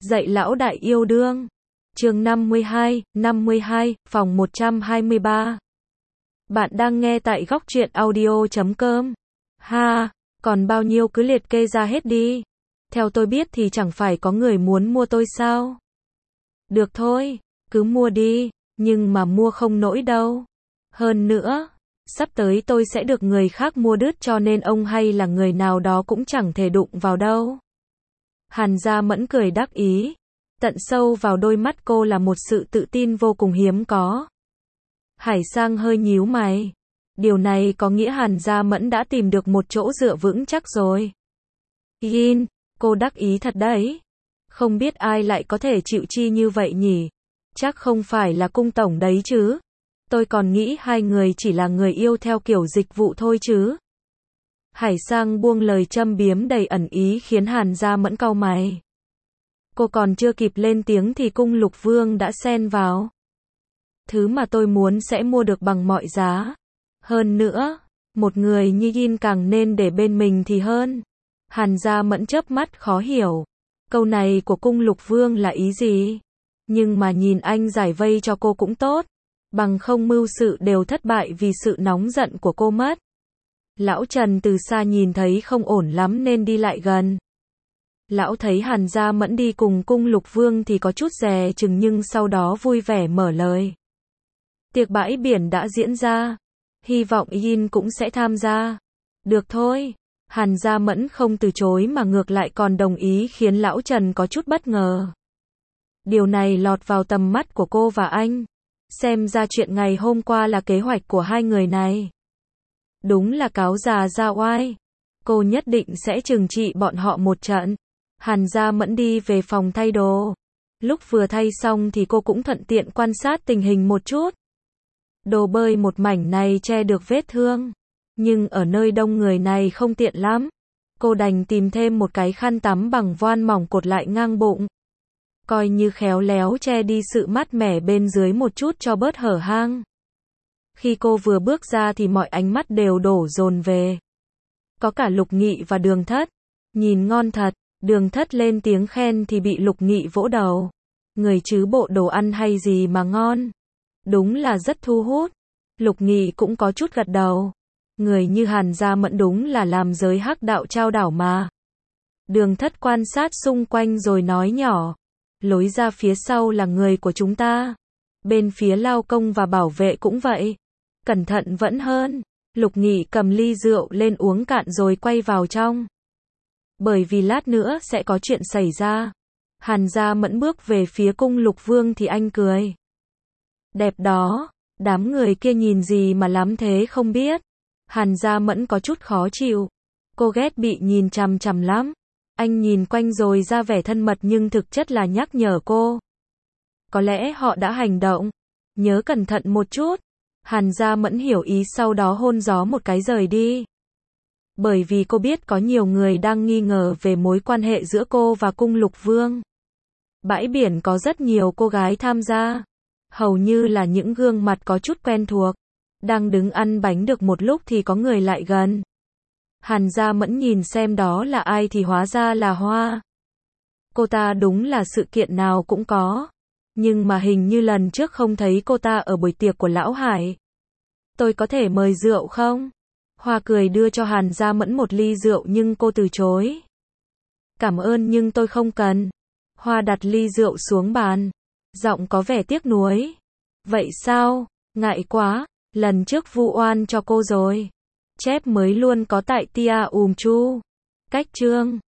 Dạy lão đại yêu đương. Chương 52, phòng 123. Bạn đang nghe tại góc truyện audio.com. Ha, còn bao nhiêu cứ liệt kê ra hết đi. Theo tôi biết thì chẳng phải có người muốn mua tôi sao? Được thôi, cứ mua đi, nhưng mà mua không nổi đâu. Hơn nữa, sắp tới tôi sẽ được người khác mua đứt cho nên ông hay là người nào đó cũng chẳng thể đụng vào đâu. Hàn Gia Mẫn cười đắc ý. Tận sâu vào đôi mắt cô là một sự tự tin vô cùng hiếm có. Hải Sang hơi nhíu mày. Điều này có nghĩa Hàn Gia Mẫn đã tìm được một chỗ dựa vững chắc rồi. Yin, cô đắc ý thật đấy. Không biết ai lại có thể chịu chi như vậy nhỉ? Chắc không phải là cung tổng đấy chứ. Tôi còn nghĩ hai người chỉ là người yêu theo kiểu dịch vụ thôi chứ. Hải Sang buông lời châm biếm đầy ẩn ý khiến Hàn Gia Mẫn cau mày. Cô còn chưa kịp lên tiếng thì cung Lục Vương đã xen vào. Thứ mà tôi muốn sẽ mua được bằng mọi giá. Hơn nữa, một người như Yin càng nên để bên mình thì hơn. Hàn Gia Mẫn chớp mắt khó hiểu. Câu này của cung Lục Vương là ý gì? Nhưng mà nhìn anh giải vây cho cô cũng tốt. Bằng không mưu sự đều thất bại vì sự nóng giận của cô mất. Lão Trần từ xa nhìn thấy không ổn lắm nên đi lại gần. Lão thấy Hàn Gia Mẫn đi cùng cung Lục Vương thì có chút dè chừng nhưng sau đó vui vẻ mở lời. Tiệc bãi biển đã diễn ra. Hy vọng Yin cũng sẽ tham gia. Được thôi. Hàn Gia Mẫn không từ chối mà ngược lại còn đồng ý khiến Lão Trần có chút bất ngờ. Điều này lọt vào tầm mắt của cô và anh. Xem ra chuyện ngày hôm qua là kế hoạch của hai người này. Đúng là cáo già ra oai. Cô nhất định sẽ trừng trị bọn họ một trận. Hàn Gia Mẫn đi về phòng thay đồ. Lúc vừa thay xong thì cô cũng thuận tiện quan sát tình hình một chút. Đồ bơi một mảnh này che được vết thương. Nhưng ở nơi đông người này không tiện lắm. Cô đành tìm thêm một cái khăn tắm bằng voan mỏng cột lại ngang bụng. Coi như khéo léo che đi sự mát mẻ bên dưới một chút cho bớt hở hang. Khi cô vừa bước ra thì mọi ánh mắt đều đổ dồn về. Có cả Lục Nghị và Đường Thất. Nhìn ngon thật. Đường Thất lên tiếng khen thì bị Lục Nghị vỗ đầu. Người chứ bộ đồ ăn hay gì mà ngon. Đúng là rất thu hút. Lục Nghị cũng có chút gật đầu. Người như Hàn Gia Mẫn đúng là làm giới hắc đạo trao đảo mà. Đường Thất quan sát xung quanh rồi nói nhỏ. Lối ra phía sau là người của chúng ta. Bên phía lao công và bảo vệ cũng vậy. Cẩn thận vẫn hơn. Lục Nghị cầm ly rượu lên uống cạn rồi quay vào trong. Bởi vì lát nữa sẽ có chuyện xảy ra. Hàn Gia Mẫn bước về phía cung Lục Vương thì anh cười. Đẹp đó. Đám người kia nhìn gì mà lắm thế không biết. Hàn Gia Mẫn có chút khó chịu. Cô ghét bị nhìn chằm chằm lắm. Anh nhìn quanh rồi ra vẻ thân mật nhưng thực chất là nhắc nhở cô. Có lẽ họ đã hành động. Nhớ cẩn thận một chút. Hàn Gia Mẫn hiểu ý sau đó hôn gió một cái rời đi. Bởi vì cô biết có nhiều người đang nghi ngờ về mối quan hệ giữa cô và cung Lục Vương. Bãi biển có rất nhiều cô gái tham gia. Hầu như là những gương mặt có chút quen thuộc. Đang đứng ăn bánh được một lúc thì có người lại gần. Hàn Gia Mẫn nhìn xem đó là ai thì hóa ra là Hoa. Cô ta đúng là sự kiện nào cũng có. Nhưng mà hình như lần trước không thấy cô ta ở buổi tiệc của Lão Hải. Tôi có thể mời rượu không? Hoa cười đưa cho Hàn Gia Mẫn một ly rượu nhưng cô từ chối. Cảm ơn nhưng tôi không cần. Hoa đặt ly rượu xuống bàn. Giọng có vẻ tiếc nuối. Vậy sao? Ngại quá. Lần trước vu oan cho cô rồi. Chép mới luôn có tại Tia Chu. Cách chương